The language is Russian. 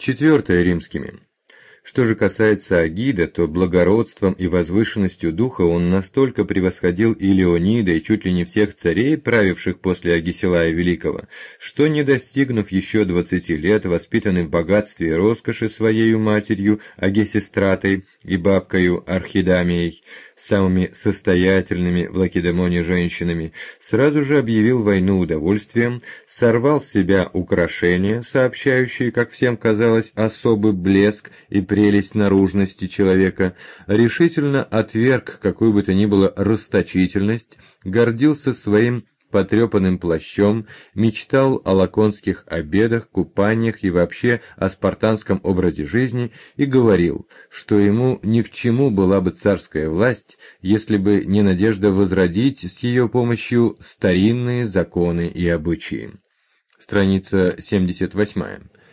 Четвертое, римскими. Что же касается Агида, то благородством и возвышенностью духа он настолько превосходил и Леонида, и чуть ли не всех царей, правивших после Агисилая Великого, что, не достигнув еще 20 лет, воспитанный в богатстве и роскоши своею матерью Агесистратой и бабкою Архидамией, самыми состоятельными в Лакедемоне женщинами, сразу же объявил войну удовольствием, сорвал с себя украшения, сообщающие, как всем казалось, особый блеск и прелесть наружности человека, решительно отверг какую бы то ни было расточительность, гордился своим потрепанным плащом, мечтал о лаконских обедах, купаниях и вообще о спартанском образе жизни и говорил, что ему ни к чему была бы царская власть, если бы не надежда возродить с ее помощью старинные законы и обычаи. Страница 78.